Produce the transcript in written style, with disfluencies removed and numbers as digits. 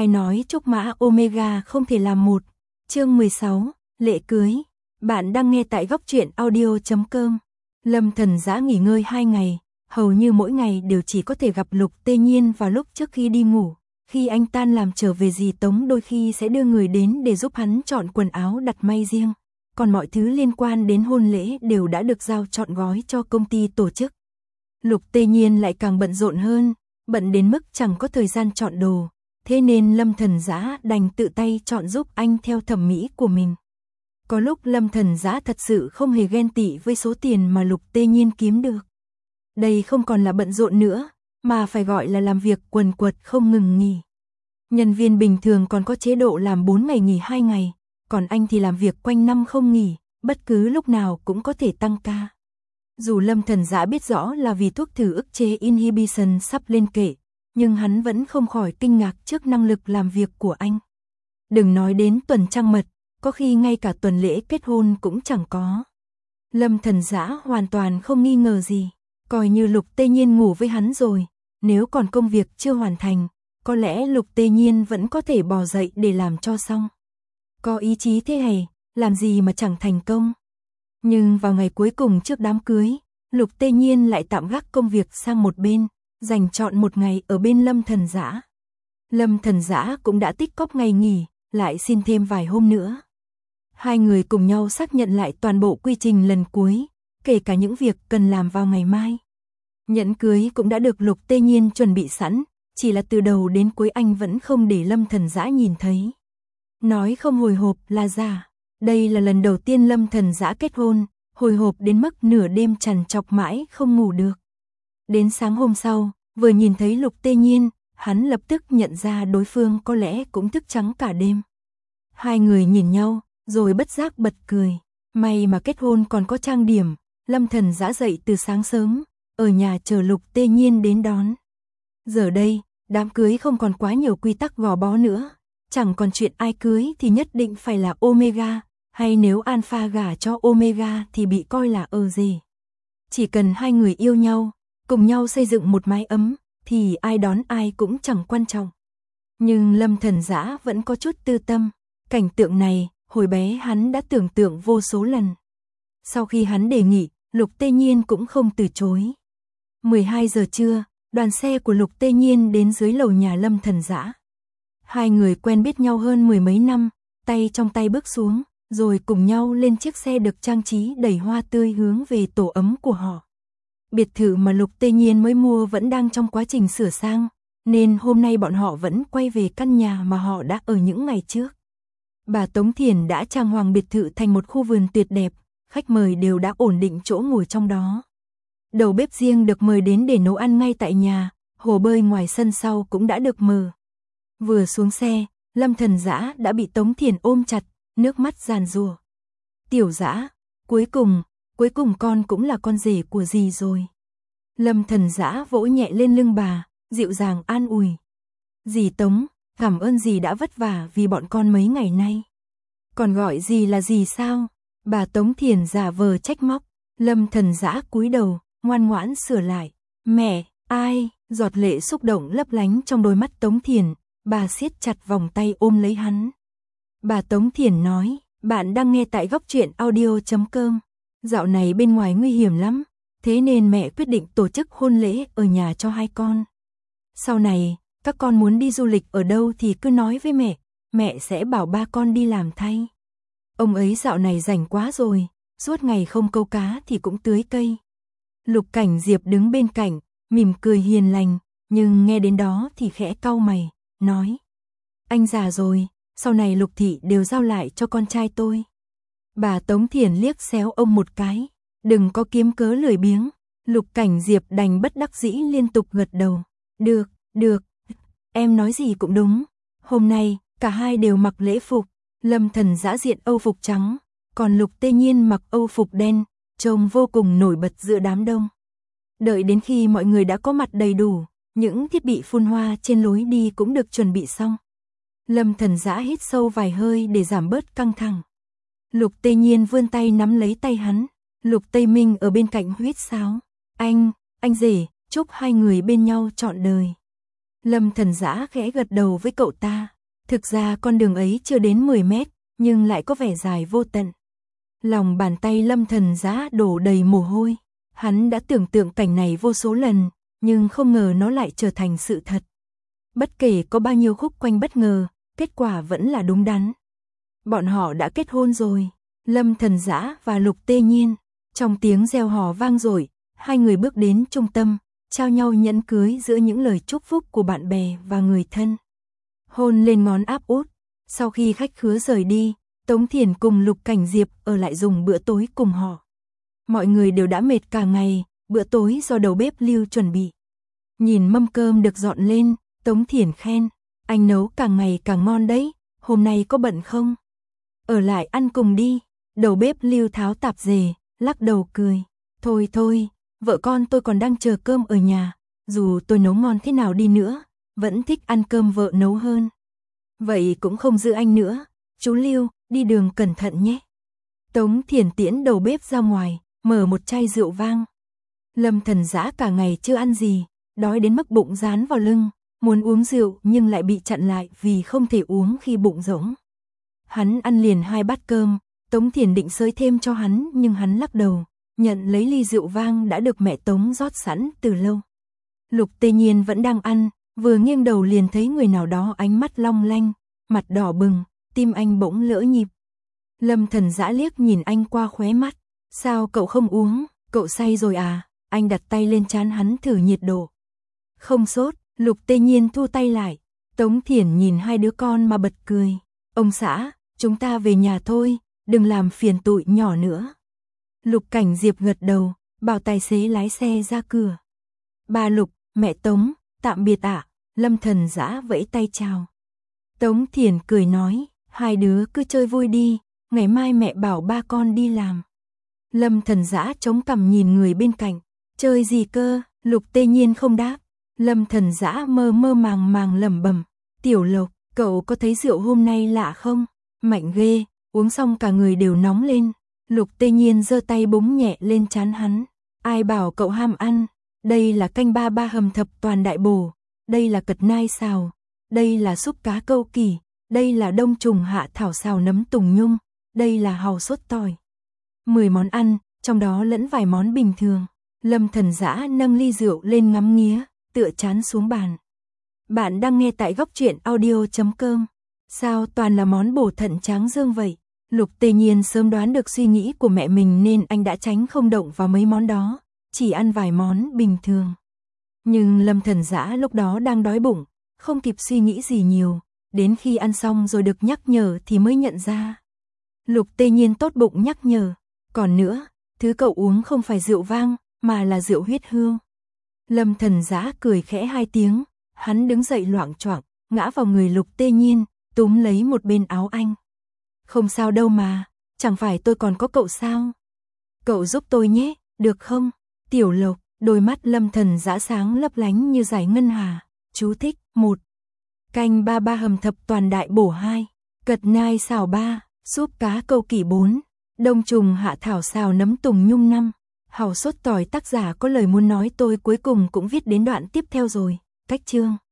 Ai nói trúc mã Omega không thể làm một. Chương 16, lễ cưới. Bạn đang nghe tại góc truyện audio.com. Lâm Thần Dã nghỉ ngơi 2 ngày, hầu như mỗi ngày đều chỉ có thể gặp Lục Tê Nhiên vào lúc trước khi đi ngủ. Khi anh tan làm trở về dì Tống đôi khi sẽ đưa người đến để giúp hắn chọn quần áo đặt may riêng. Còn mọi thứ liên quan đến hôn lễ đều đã được giao trọn gói cho công ty tổ chức. Lục Tê Nhiên lại càng bận rộn hơn, bận đến mức chẳng có thời gian chọn đồ. Thế nên Lâm Thần Dã đành tự tay chọn giúp anh theo thẩm mỹ của mình. Có lúc Lâm Thần Dã thật sự không hề ghen tị với số tiền mà Lục Tê Nhiên kiếm được. Đây không còn là bận rộn nữa, mà phải gọi là làm việc quần quật không ngừng nghỉ. Nhân viên bình thường còn có chế độ làm 4 ngày nghỉ 2 ngày, còn anh thì làm việc quanh năm không nghỉ, bất cứ lúc nào cũng có thể tăng ca. Dù Lâm Thần Dã biết rõ là vì thuốc thử ức chế inhibition sắp lên kệ, nhưng hắn vẫn không khỏi kinh ngạc trước năng lực làm việc của anh. Đừng nói đến tuần trăng mật, có khi ngay cả tuần lễ kết hôn cũng chẳng có. Lâm Thần Dã hoàn toàn không nghi ngờ gì, coi như Lục Tê Nhiên ngủ với hắn rồi, nếu còn công việc chưa hoàn thành, có lẽ Lục Tê Nhiên vẫn có thể bò dậy để làm cho xong. Có ý chí thế hề, làm gì mà chẳng thành công. Nhưng vào ngày cuối cùng trước đám cưới, Lục Tê Nhiên lại tạm gác công việc sang một bên, dành trọn một ngày ở bên Lâm Thần Dã. Lâm Thần Dã cũng đã tích cóp ngày nghỉ, lại xin thêm vài hôm nữa. Hai người cùng nhau xác nhận lại toàn bộ quy trình lần cuối, kể cả những việc cần làm vào ngày mai. Nhẫn cưới cũng đã được Lục Tê Nhiên chuẩn bị sẵn, chỉ là từ đầu đến cuối anh vẫn không để Lâm Thần Dã nhìn thấy. Nói không hồi hộp là giả. Đây là lần đầu tiên Lâm Thần Dã kết hôn, hồi hộp đến mức nửa đêm trằn trọc mãi không ngủ được. Đến sáng hôm sau, vừa nhìn thấy Lục Tê Nhiên, hắn lập tức nhận ra đối phương có lẽ cũng thức trắng cả đêm. Hai người nhìn nhau, rồi bất giác bật cười. May mà kết hôn còn có trang điểm. Lâm Thần Dã dậy từ sáng sớm, ở nhà chờ Lục Tê Nhiên đến đón. Giờ đây, đám cưới không còn quá nhiều quy tắc gò bó nữa. Chẳng còn chuyện ai cưới thì nhất định phải là Omega, hay nếu Alpha gả cho Omega thì bị coi là gì. Chỉ cần hai người yêu nhau, cùng nhau xây dựng một mái ấm, thì ai đón ai cũng chẳng quan trọng. Nhưng Lâm Thần Dã vẫn có chút tư tâm. Cảnh tượng này, hồi bé hắn đã tưởng tượng vô số lần. Sau khi hắn đề nghị, Lục Tê Nhiên cũng không từ chối. 12 giờ trưa, đoàn xe của Lục Tê Nhiên đến dưới lầu nhà Lâm Thần Dã. Hai người quen biết nhau hơn 10 mấy năm, tay trong tay bước xuống, rồi cùng nhau lên chiếc xe được trang trí đầy hoa tươi hướng về tổ ấm của họ. Biệt thự mà Lục Tê Nhiên mới mua vẫn đang trong quá trình sửa sang, nên hôm nay bọn họ vẫn quay về căn nhà mà họ đã ở những ngày trước. Bà Tống Thiền đã trang hoàng biệt thự thành một khu vườn tuyệt đẹp, khách mời đều đã ổn định chỗ ngồi trong đó. Đầu bếp riêng được mời đến để nấu ăn ngay tại nhà, hồ bơi ngoài sân sau cũng đã được mở. Vừa xuống xe, Lâm Thần Dã đã bị Tống Thiền ôm chặt, nước mắt giàn giụa. Tiểu Dã, cuối cùng con cũng là con rể của dì rồi. Lâm Thần Dã vỗ nhẹ lên lưng bà, dịu dàng an ủi. Dì Tống, cảm ơn dì đã vất vả vì bọn con mấy ngày nay. Còn gọi dì là dì sao? Bà Tống Thiền giả vờ trách móc. Lâm Thần Dã cúi đầu, ngoan ngoãn sửa lại. Mẹ, ai? Giọt lệ xúc động lấp lánh trong đôi mắt Tống Thiền. Bà siết chặt vòng tay ôm lấy hắn. Bà Tống Thiền nói, bạn đang nghe tại góc truyện audio.com. Dạo này bên ngoài nguy hiểm lắm, thế nên mẹ quyết định tổ chức hôn lễ ở nhà cho hai con. Sau này, các con muốn đi du lịch ở đâu thì cứ nói với mẹ sẽ bảo ba con đi làm thay. Ông ấy dạo này rảnh quá rồi, suốt ngày không câu cá thì cũng tưới cây. Lục Cảnh Diệp đứng bên cạnh, mỉm cười hiền lành, nhưng nghe đến đó thì khẽ cau mày, nói. Anh già rồi, sau này Lục thị đều giao lại cho con trai tôi. Bà Tống Thiền liếc xéo ông một cái, đừng có kiếm cớ lười biếng. Lục Cảnh Diệp đành bất đắc dĩ liên tục gật đầu. Được, em nói gì cũng đúng. Hôm nay, cả hai đều mặc lễ phục. Lâm Thần Dã diện âu phục trắng, còn Lục Tê Nhiên mặc âu phục đen, trông vô cùng nổi bật giữa đám đông. Đợi đến khi mọi người đã có mặt đầy đủ, những thiết bị phun hoa trên lối đi cũng được chuẩn bị xong. Lâm Thần Dã hít sâu vài hơi để giảm bớt căng thẳng. Lục Tê Nhiên vươn tay nắm lấy tay hắn. Lục Tây Minh ở bên cạnh huýt sáo. Anh rể, chúc hai người bên nhau trọn đời. Lâm Thần Dã khẽ gật đầu với cậu ta. Thực ra con đường ấy chưa đến 10 mét, nhưng lại có vẻ dài vô tận. Lòng bàn tay Lâm Thần Dã đổ đầy mồ hôi. Hắn đã tưởng tượng cảnh này vô số lần, nhưng không ngờ nó lại trở thành sự thật. Bất kể có bao nhiêu khúc quanh bất ngờ, kết quả vẫn là đúng đắn. Bọn họ đã kết hôn rồi. Lâm Thần Dã và Lục Tê Nhiên. Trong tiếng reo hò vang dội, hai người bước đến trung tâm, trao nhau nhẫn cưới giữa những lời chúc phúc của bạn bè và người thân. Hôn lên ngón áp út. Sau khi khách khứa rời đi, Tống Thiển cùng Lục Cảnh Diệp ở lại dùng bữa tối cùng họ. Mọi người đều đã mệt cả ngày, bữa tối do đầu bếp Lưu chuẩn bị. Nhìn mâm cơm được dọn lên, Tống Thiển khen, anh nấu càng ngày càng ngon đấy, hôm nay có bận không? Ở lại ăn cùng đi. Đầu bếp Lưu tháo tạp dề, lắc đầu cười. Thôi thôi, vợ con tôi còn đang chờ cơm ở nhà, dù tôi nấu ngon thế nào đi nữa, vẫn thích ăn cơm vợ nấu hơn. Vậy cũng không giữ anh nữa, chú Lưu, đi đường cẩn thận nhé. Tống Thiển tiễn đầu bếp ra ngoài, mở một chai rượu vang. Lâm Thần Dã cả ngày chưa ăn gì, đói đến mức bụng dán vào lưng, muốn uống rượu nhưng lại bị chặn lại vì không thể uống khi bụng rỗng. Hắn ăn liền 2 bát cơm, Tống Thiển định xới thêm cho hắn nhưng hắn lắc đầu, nhận lấy ly rượu vang đã được mẹ Tống rót sẵn từ lâu. Lục Tê Nhiên vẫn đang ăn, vừa nghiêng đầu liền thấy người nào đó ánh mắt long lanh, mặt đỏ bừng, tim anh bỗng lỡ nhịp. Lâm Thần Dã liếc nhìn anh qua khóe mắt, sao cậu không uống, cậu say rồi à? Anh đặt tay lên trán hắn thử nhiệt độ. Không sốt. Lục Tê Nhiên thu tay lại. Tống Thiển nhìn hai đứa con mà bật cười. Ông xã, chúng ta về nhà thôi, đừng làm phiền tụi nhỏ nữa. Lục Cảnh Diệp gật đầu, bảo tài xế lái xe ra cửa. Ba Lục, mẹ Tống, tạm biệt ạ. Lâm Thần Dã vẫy tay chào. Tống Thiển cười nói, hai đứa cứ chơi vui đi, ngày mai mẹ bảo ba con đi làm. Lâm Thần Dã chống cằm nhìn người bên cạnh, chơi gì cơ? Lục Tê Nhiên không đáp. Lâm Thần Dã mơ mơ màng màng lẩm bẩm, Tiểu Lộc, cậu có thấy rượu hôm nay lạ không? Mạnh ghê, uống xong cả người đều nóng lên. Lục Tê Nhiên giơ tay búng nhẹ lên trán hắn. Ai bảo cậu ham ăn? Đây là canh ba ba hầm thập toàn đại bổ, đây là cật nai xào, đây là súp cá câu kỳ, đây là đông trùng hạ thảo xào nấm tùng nhung, đây là hàu sốt tỏi. 10 món ăn, trong đó lẫn vài món bình thường. Lâm Thần Dã nâng ly rượu lên ngắm nghía, tựa trán xuống bàn. Bạn đang nghe tại góc truyện audio.com. Sao toàn là món bổ thận tráng dương vậy? Lục Tê Nhiên sớm đoán được suy nghĩ của mẹ mình nên anh đã tránh không động vào mấy món đó, chỉ ăn vài món bình thường. Nhưng Lâm Thần Dã lúc đó đang đói bụng, không kịp suy nghĩ gì nhiều, đến khi ăn xong rồi được nhắc nhở thì mới nhận ra. Lục Tê Nhiên tốt bụng nhắc nhở, còn nữa, thứ cậu uống không phải rượu vang, mà là rượu huyết hươu. Lâm Thần Dã cười khẽ 2 tiếng, hắn đứng dậy loạng choạng, ngã vào người Lục Tê Nhiên, túm lấy một bên áo anh. Không sao đâu mà, chẳng phải tôi còn có cậu sao? Cậu giúp tôi nhé, được không? Tiểu Lộc, đôi mắt Lâm Thần Dã sáng lấp lánh như dải ngân hà. Chú thích 1. Canh ba ba hầm thập toàn đại bổ 2. Cật nai xào 3. Súp cá câu kỷ 4. Đông trùng hạ thảo xào nấm tùng nhung 5. Hàu sốt tỏi tác giả có lời muốn nói tôi cuối cùng cũng viết đến đoạn tiếp theo rồi. Cách chương.